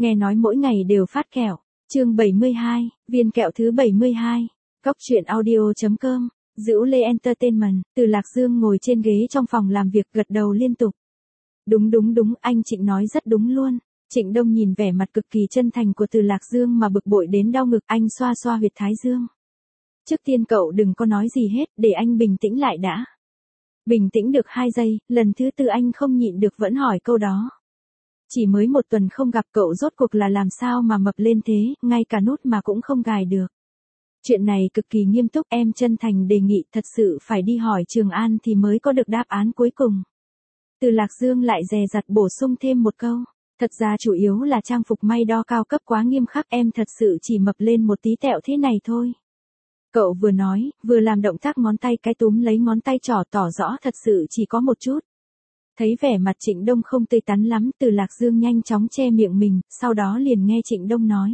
nghe nói mỗi ngày đều phát kẹo. Chương 72, viên kẹo thứ 72. Cóc truyện audio.com, Dữu Lê Entertainment. Từ Lạc Dương ngồi trên ghế trong phòng làm việc gật đầu liên tục. Đúng, anh Trịnh nói rất đúng luôn. Trịnh Đông nhìn vẻ mặt cực kỳ chân thành của Từ Lạc Dương mà bực bội đến đau ngực, anh xoa xoa huyệt thái dương. Trước tiên cậu đừng có nói gì hết, để anh bình tĩnh lại đã. Bình tĩnh được 2 giây, lần thứ 4 anh không nhịn được vẫn hỏi câu đó. Chỉ mới 1 tuần không gặp cậu rốt cuộc là làm sao mà mập lên thế, ngay cả nút mà cũng không gài được. Chuyện này cực kỳ nghiêm túc, em chân thành đề nghị thật sự phải đi hỏi Trường An thì mới có được đáp án cuối cùng. Từ Lạc Dương lại dè dặt bổ sung thêm một câu. Thật ra chủ yếu là trang phục may đo cao cấp quá nghiêm khắc, em thật sự chỉ mập lên một tí tẹo thế này thôi. Cậu vừa nói, vừa làm động tác ngón tay cái túm lấy ngón tay trỏ tỏ rõ thật sự chỉ có một chút. Thấy vẻ mặt Trịnh Đông không tươi tắn lắm, Từ Lạc Dương nhanh chóng che miệng mình, sau đó liền nghe Trịnh Đông nói.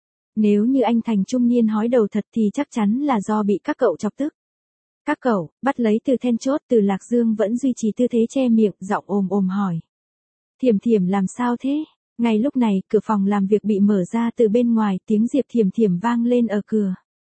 Nếu như anh thành trung niên hói đầu thật thì chắc chắn là do bị các cậu chọc tức. Các cậu, bắt lấy từ then chốt. Từ Lạc Dương vẫn duy trì tư thế che miệng, giọng ồm hỏi. Thiểm làm sao thế? Ngay lúc này, cửa phòng làm việc bị mở ra từ bên ngoài, tiếng Diệp Thiểm vang lên ở cửa.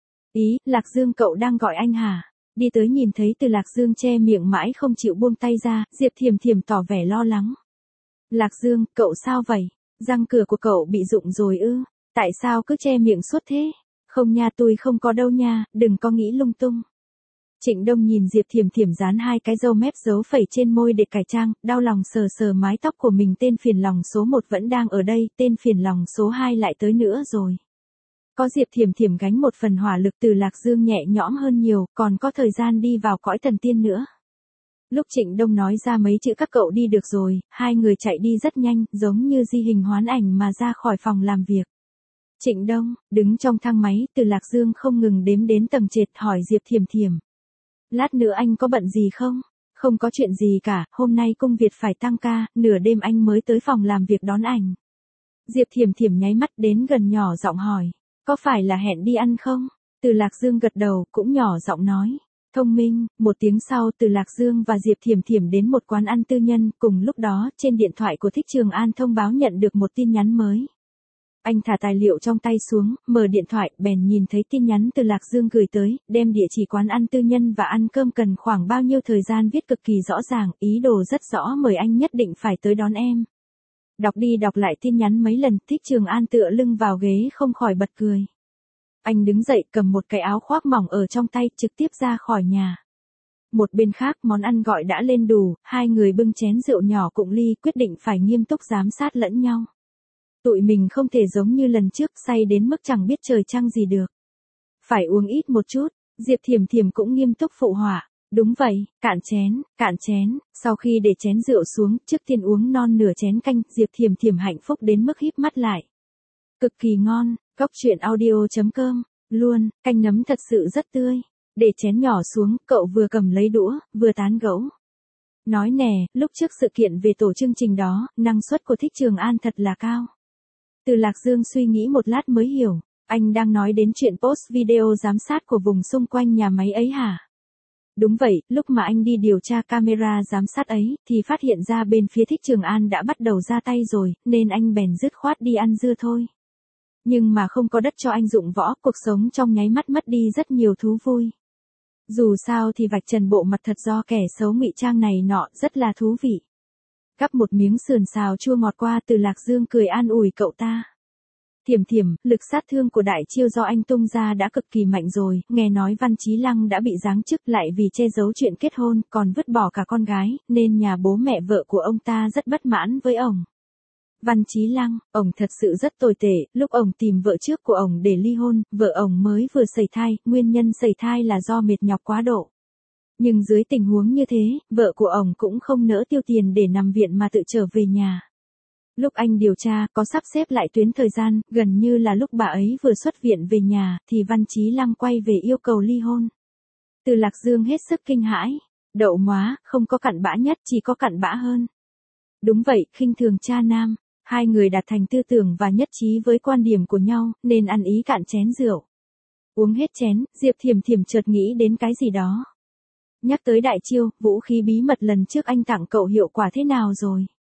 Ý, Lạc Dương cậu đang gọi anh hả? Đi tới nhìn thấy Từ Lạc Dương che miệng mãi không chịu buông tay ra, Diệp Thiểm tỏ vẻ lo lắng. Lạc Dương, cậu sao vậy? Răng cửa của cậu bị rụng rồi ư? Tại sao cứ che miệng suốt thế? Không nha, tôi không có đâu nha, đừng có nghĩ lung tung. Trịnh Đông nhìn Diệp Thiểm dán 2 cái râu mép dấu phẩy trên môi để cải trang, đau lòng sờ mái tóc của mình. Tên phiền lòng số 1 vẫn đang ở đây, tên phiền lòng số 2 lại tới nữa rồi. Có Diệp Thiểm gánh một phần hỏa lực, Từ Lạc Dương nhẹ nhõm hơn nhiều, còn có thời gian đi vào cõi thần tiên nữa. Lúc Trịnh Đông nói ra mấy chữ các cậu đi được rồi, 2 người chạy đi rất nhanh, giống như di hình hoán ảnh mà ra khỏi phòng làm việc. Trịnh Đông, đứng trong thang máy, Từ Lạc Dương không ngừng đếm đến tầng trệt, hỏi Diệp Thiểm. Lát nữa anh có bận gì không? Không có chuyện gì cả, hôm nay công việc phải tăng ca, nửa đêm anh mới tới phòng làm việc đón ảnh. Diệp Thiểm nháy mắt đến gần nhỏ giọng hỏi. Có phải là hẹn đi ăn không? Từ Lạc Dương gật đầu, cũng nhỏ giọng nói. Thông minh. 1 tiếng sau, Từ Lạc Dương và Diệp Thiểm đến một quán ăn tư nhân, cùng lúc đó, trên điện thoại của Thích Trường An thông báo nhận được một tin nhắn mới. Anh thả tài liệu trong tay xuống, mở điện thoại, bèn nhìn thấy tin nhắn Từ Lạc Dương gửi tới, đem địa chỉ quán ăn tư nhân và ăn cơm cần khoảng bao nhiêu thời gian viết cực kỳ rõ ràng, ý đồ rất rõ, mời anh nhất định phải tới đón em. Đọc đi đọc lại tin nhắn mấy lần, Thích Trường An tựa lưng vào ghế không khỏi bật cười. Anh đứng dậy cầm một cái áo khoác mỏng ở trong tay, trực tiếp ra khỏi nhà. Một bên khác, món ăn gọi đã lên đủ, 2 người bưng chén rượu nhỏ cụng ly, quyết định phải nghiêm túc giám sát lẫn nhau. Tụi mình không thể giống như lần trước, say đến mức chẳng biết trời trăng gì được. Phải uống ít một chút. Diệp Thiểm cũng nghiêm túc phụ họa. Đúng vậy, cạn chén. Sau khi để chén rượu xuống, trước tiên uống non nửa chén canh, Diệp Thiểm hạnh phúc đến mức híp mắt lại. Cực kỳ ngon. Cóc truyện audio.com. Luôn, canh nấm thật sự rất tươi. Để chén nhỏ xuống, cậu vừa cầm lấy đũa, vừa tán gẫu. Nói nè, lúc trước sự kiện về tổ chương trình đó, năng suất của Thích Trường An thật là cao. Từ Lạc Dương suy nghĩ một lát mới hiểu. Anh đang nói đến chuyện post video giám sát của vùng xung quanh nhà máy ấy hả? Đúng vậy, lúc mà anh đi điều tra camera giám sát ấy, thì phát hiện ra bên phía Thích Trường An đã bắt đầu ra tay rồi, nên anh bèn dứt khoát đi ăn dưa thôi. Nhưng mà không có đất cho anh dụng võ, cuộc sống trong nháy mắt mất đi rất nhiều thú vui. Dù sao thì vạch trần bộ mặt thật do kẻ xấu ngụy trang này nọ, rất là thú vị. Gắp một miếng sườn xào chua ngọt qua, Từ Lạc Dương cười an ủi cậu ta. Thiểm, lực sát thương của đại chiêu do anh tung ra đã cực kỳ mạnh rồi, nghe nói Văn Chí Lăng đã bị giáng chức lại vì che giấu chuyện kết hôn, còn vứt bỏ cả con gái, nên nhà bố mẹ vợ của ông ta rất bất mãn với ông. Văn Chí Lăng, ông thật sự rất tồi tệ, lúc ông tìm vợ trước của ông để ly hôn, vợ ông mới vừa sẩy thai, nguyên nhân sẩy thai là do mệt nhọc quá độ. Nhưng dưới tình huống như thế, vợ của ông cũng không nỡ tiêu tiền để nằm viện mà tự trở về nhà. Lúc anh điều tra, có sắp xếp lại tuyến thời gian, gần như là lúc bà ấy vừa xuất viện về nhà, thì Văn Chí Lăng quay về yêu cầu ly hôn. Từ Lạc Dương hết sức kinh hãi. Đậu móa, không có cặn bã nhất, chỉ có cặn bã hơn. Đúng vậy, khinh thường cha nam. 2 người đạt thành tư tưởng và nhất trí với quan điểm của nhau, nên ăn ý cạn chén rượu. Uống hết chén, Diệp Thiểm chợt nghĩ đến cái gì đó. Nhắc tới đại chiêu, vũ khí bí mật lần trước anh tặng cậu hiệu quả thế nào rồi?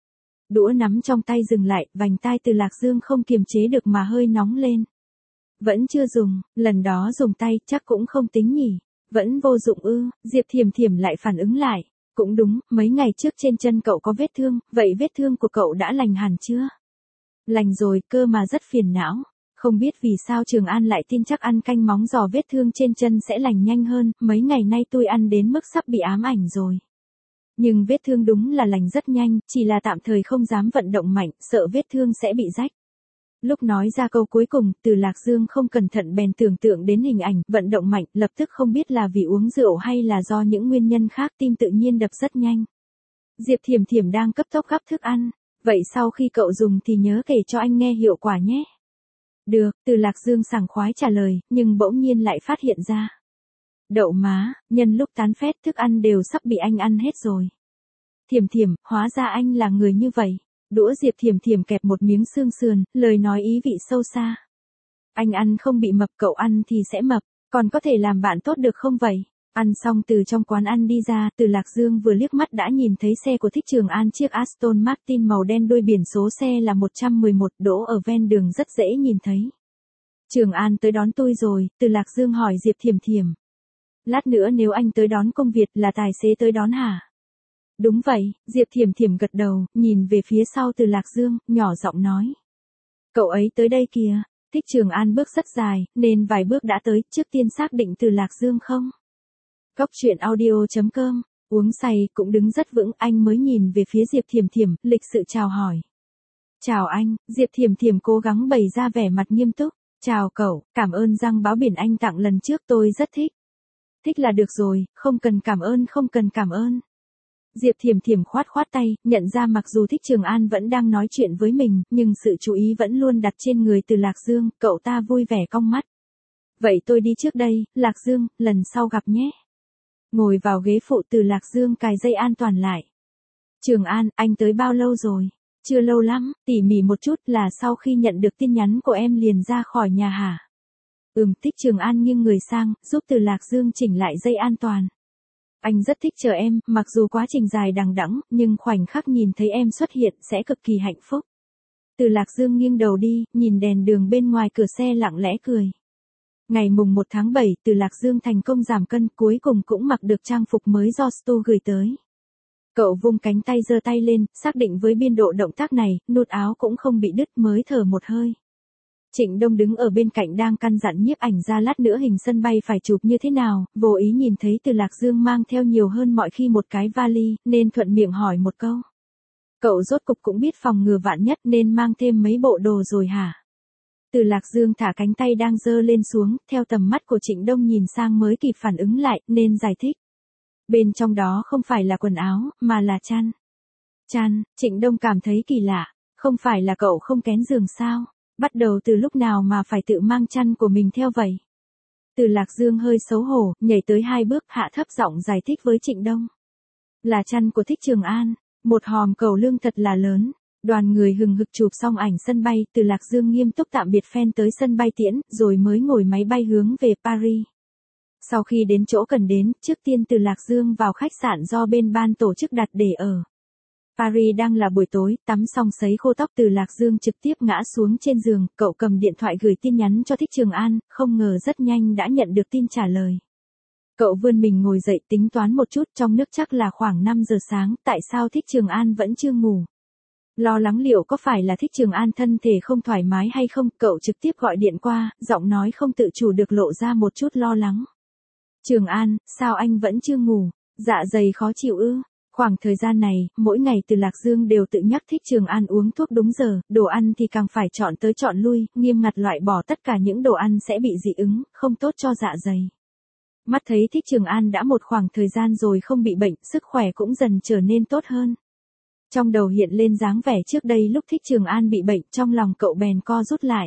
Đũa nắm trong tay dừng lại, vành tai Từ Lạc Dương không kiềm chế được mà hơi nóng lên. Vẫn chưa dùng, lần đó dùng tay chắc cũng không tính nhỉ. Vẫn vô dụng ư? Diệp Thiểm Thiểm lại phản ứng lại. Cũng đúng, mấy ngày trước trên chân cậu có vết thương, vậy vết thương của cậu đã lành hẳn chưa? Lành rồi, cơ mà rất phiền não. Không biết vì sao Trường An lại tin chắc ăn canh móng giò vết thương trên chân sẽ lành nhanh hơn, mấy ngày nay tôi ăn đến mức sắp bị ám ảnh rồi. Nhưng vết thương đúng là lành rất nhanh, chỉ là tạm thời không dám vận động mạnh, sợ vết thương sẽ bị rách. Lúc nói ra câu cuối cùng, Từ Lạc Dương không cẩn thận bèn tưởng tượng đến hình ảnh, vận động mạnh, lập tức không biết là vì uống rượu hay là do những nguyên nhân khác, tim tự nhiên đập rất nhanh. Diệp Thiểm Thiểm đang cấp tốc gắp thức ăn, vậy sau khi cậu dùng thì nhớ kể cho anh nghe hiệu quả nhé. Được, Từ Lạc Dương sảng khoái trả lời, nhưng bỗng nhiên lại phát hiện ra. Đậu má, nhân lúc tán phét thức ăn đều sắp bị anh ăn hết rồi. Thiểm Thiểm, hóa ra anh là người như vậy. Đũa Diệp Thiểm Thiểm kẹp một miếng xương sườn, lời nói ý vị sâu xa. Anh ăn không bị mập, cậu ăn thì sẽ mập, còn có thể làm bạn tốt được không vậy? Ăn xong từ trong quán ăn đi ra, Từ Lạc Dương vừa liếc mắt đã nhìn thấy xe của Thích Trường An, chiếc Aston Martin màu đen đuôi biển số xe là 111 đỗ ở ven đường rất dễ nhìn thấy. Trường An tới đón tôi rồi, Từ Lạc Dương hỏi Diệp Thiểm Thiểm. Lát nữa nếu anh tới đón công Việt là tài xế tới đón hả? Đúng vậy, Diệp Thiểm Thiểm gật đầu, nhìn về phía sau Từ Lạc Dương, nhỏ giọng nói. Cậu ấy tới đây kìa. Thích Trường An bước rất dài, nên vài bước đã tới, trước tiên xác định Từ Lạc Dương không? Cóc truyện audio.com, uống say cũng đứng rất vững, anh mới nhìn về phía Diệp Thiểm Thiểm, lịch sự chào hỏi. Chào anh, Diệp Thiểm Thiểm cố gắng bày ra vẻ mặt nghiêm túc. Chào cậu, cảm ơn răng báo biển anh tặng lần trước tôi rất thích. Thích là được rồi, không cần cảm ơn, không cần cảm ơn. Diệp Thiểm Thiểm khoát khoát tay, nhận ra mặc dù Thích Trường An vẫn đang nói chuyện với mình, nhưng sự chú ý vẫn luôn đặt trên người Từ Lạc Dương, cậu ta vui vẻ cong mắt. Vậy tôi đi trước đây, Lạc Dương, lần sau gặp nhé. Ngồi vào ghế phụ, Từ Lạc Dương cài dây an toàn lại. Trường An, anh tới bao lâu rồi? Chưa lâu lắm, tỉ mỉ một chút, là sau khi nhận được tin nhắn của em liền ra khỏi nhà hả? Thích Trường An nghiêng người sang, giúp Từ Lạc Dương chỉnh lại dây an toàn. Anh rất thích chờ em, mặc dù quá trình dài đằng đẵng, nhưng khoảnh khắc nhìn thấy em xuất hiện sẽ cực kỳ hạnh phúc. Từ Lạc Dương nghiêng đầu đi, nhìn đèn đường bên ngoài cửa xe lặng lẽ cười. Ngày mùng 1 tháng 7, Từ Lạc Dương thành công giảm cân, cuối cùng cũng mặc được trang phục mới do Stu gửi tới. Cậu vung cánh tay giơ tay lên, xác định với biên độ động tác này, nút áo cũng không bị đứt, mới thở một hơi. Trịnh Đông đứng ở bên cạnh đang căn dặn nhiếp ảnh ra lát nữa hình sân bay phải chụp như thế nào, vô ý nhìn thấy Từ Lạc Dương mang theo nhiều hơn mọi khi một cái vali, nên thuận miệng hỏi một câu. Cậu rốt cục cũng biết phòng ngừa vạn nhất nên mang thêm mấy bộ đồ rồi hả? Từ Lạc Dương thả cánh tay đang giơ lên xuống, theo tầm mắt của Trịnh Đông nhìn sang mới kịp phản ứng lại, nên giải thích. Bên trong đó không phải là quần áo, mà là chăn. Chăn, Trịnh Đông cảm thấy kỳ lạ, không phải là cậu không kén giường sao? Bắt đầu từ lúc nào mà phải tự mang chăn của mình theo vậy? Từ Lạc Dương hơi xấu hổ, nhảy tới 2 bước, hạ thấp giọng giải thích với Trịnh Đông. Là chăn của Thích Trường An, một hòm cầu lương thật là lớn. Đoàn người hừng hực chụp xong ảnh sân bay, Từ Lạc Dương nghiêm túc tạm biệt fan tới sân bay tiễn, rồi mới ngồi máy bay hướng về Paris. Sau khi đến chỗ cần đến, trước tiên Từ Lạc Dương vào khách sạn do bên ban tổ chức đặt để ở. Paris đang là buổi tối, tắm xong sấy khô tóc, Từ Lạc Dương trực tiếp ngã xuống trên giường, cậu cầm điện thoại gửi tin nhắn cho Thích Trường An, không ngờ rất nhanh đã nhận được tin trả lời. Cậu vươn mình ngồi dậy tính toán một chút, trong nước chắc là khoảng 5 giờ sáng, tại sao Thích Trường An vẫn chưa ngủ? Lo lắng liệu có phải là Thích Trường An thân thể không thoải mái hay không, cậu trực tiếp gọi điện qua, giọng nói không tự chủ được lộ ra một chút lo lắng. Trường An, sao anh vẫn chưa ngủ? Dạ dày khó chịu ư? Khoảng thời gian này, mỗi ngày Từ Lạc Dương đều tự nhắc Thích Trường An uống thuốc đúng giờ, đồ ăn thì càng phải chọn tới chọn lui, nghiêm ngặt loại bỏ tất cả những đồ ăn sẽ bị dị ứng, không tốt cho dạ dày. Mắt thấy Thích Trường An đã một khoảng thời gian rồi không bị bệnh, sức khỏe cũng dần trở nên tốt hơn. Trong đầu hiện lên dáng vẻ trước đây lúc Thích Trường An bị bệnh, trong lòng cậu bèn co rút lại.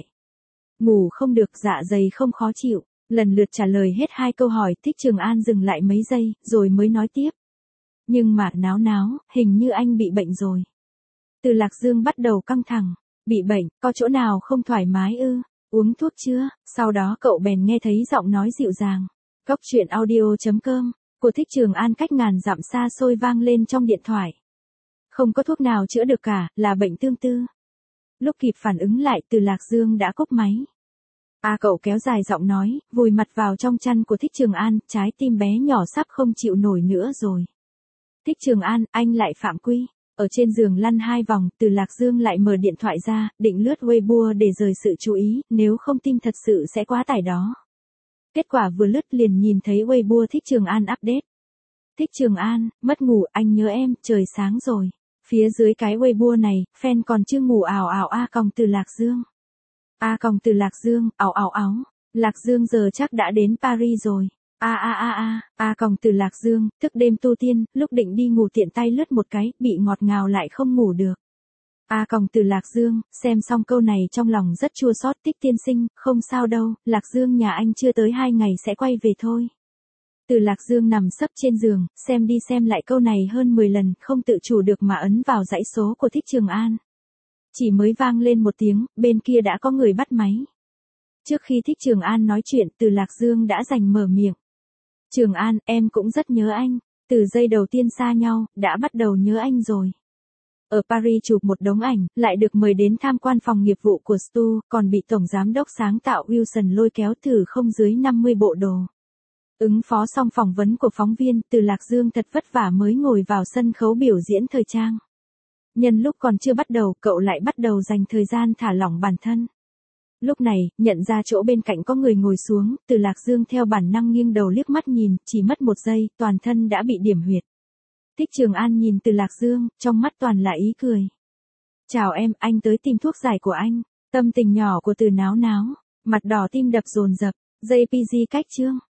Ngủ không được, dạ dày không khó chịu, lần lượt trả lời hết 2 câu hỏi, Thích Trường An dừng lại mấy giây, rồi mới nói tiếp. Nhưng mà náo, hình như anh bị bệnh rồi. Từ Lạc Dương bắt đầu căng thẳng, bị bệnh, có chỗ nào không thoải mái ư? Uống thuốc chưa? Sau đó cậu bèn nghe thấy giọng nói dịu dàng. Cóc truyện audio.com, của Thích Trường An cách ngàn dặm xa xôi vang lên trong điện thoại. Không có thuốc nào chữa được cả, là bệnh tương tư. Lúc kịp phản ứng lại Từ Lạc Dương đã cúp máy. Cậu kéo dài giọng nói, vùi mặt vào trong chăn của Thích Trường An, trái tim bé nhỏ sắp không chịu nổi nữa rồi. Thích Trường An, anh lại phạm quy. Ở trên giường lăn 2 vòng, Từ Lạc Dương lại mở điện thoại ra, định lướt Weibo để rời sự chú ý, nếu không tin thật sự sẽ quá tải đó. Kết quả vừa lướt liền nhìn thấy Weibo Thích Trường An update. Thích Trường An, mất ngủ, anh nhớ em, trời sáng rồi. Phía dưới cái Weibo này, fan còn chưa ngủ ảo ảo Từ Lạc Dương. Từ Lạc Dương, ảo ảo áo. Lạc Dương giờ chắc đã đến Paris rồi. Từ Lạc Dương, thức đêm tu tiên, lúc định đi ngủ tiện tay lướt một cái, bị ngọt ngào lại không ngủ được. Từ Lạc Dương, xem xong câu này trong lòng rất chua xót. Thích tiên sinh, không sao đâu, Lạc Dương nhà anh chưa tới 2 ngày sẽ quay về thôi. Từ Lạc Dương nằm sấp trên giường, xem đi xem lại câu này hơn 10 lần, không tự chủ được mà ấn vào dãy số của Thích Trường An. Chỉ mới vang lên một tiếng, bên kia đã có người bắt máy. Trước khi Thích Trường An nói chuyện, Từ Lạc Dương đã giành mở miệng. Trường An, em cũng rất nhớ anh. Từ giây đầu tiên xa nhau, đã bắt đầu nhớ anh rồi. Ở Paris chụp một đống ảnh, lại được mời đến tham quan phòng nghiệp vụ của Stu, còn bị Tổng Giám đốc sáng tạo Wilson lôi kéo thử không dưới 50 bộ đồ. Ứng phó xong phỏng vấn của phóng viên, Từ Lạc Dương thật vất vả mới ngồi vào sân khấu biểu diễn thời trang. Nhân lúc còn chưa bắt đầu, cậu lại bắt đầu dành thời gian thả lỏng bản thân. Lúc này, nhận ra chỗ bên cạnh có người ngồi xuống, Từ Lạc Dương theo bản năng nghiêng đầu liếc mắt nhìn, chỉ mất 1 giây, toàn thân đã bị điểm huyệt. Thích Trường An nhìn Từ Lạc Dương, trong mắt toàn là ý cười. Chào em, anh tới tìm thuốc giải của anh. Tâm tình nhỏ của Từ náo náo, mặt đỏ tim đập dồn dập, JPG cách chương.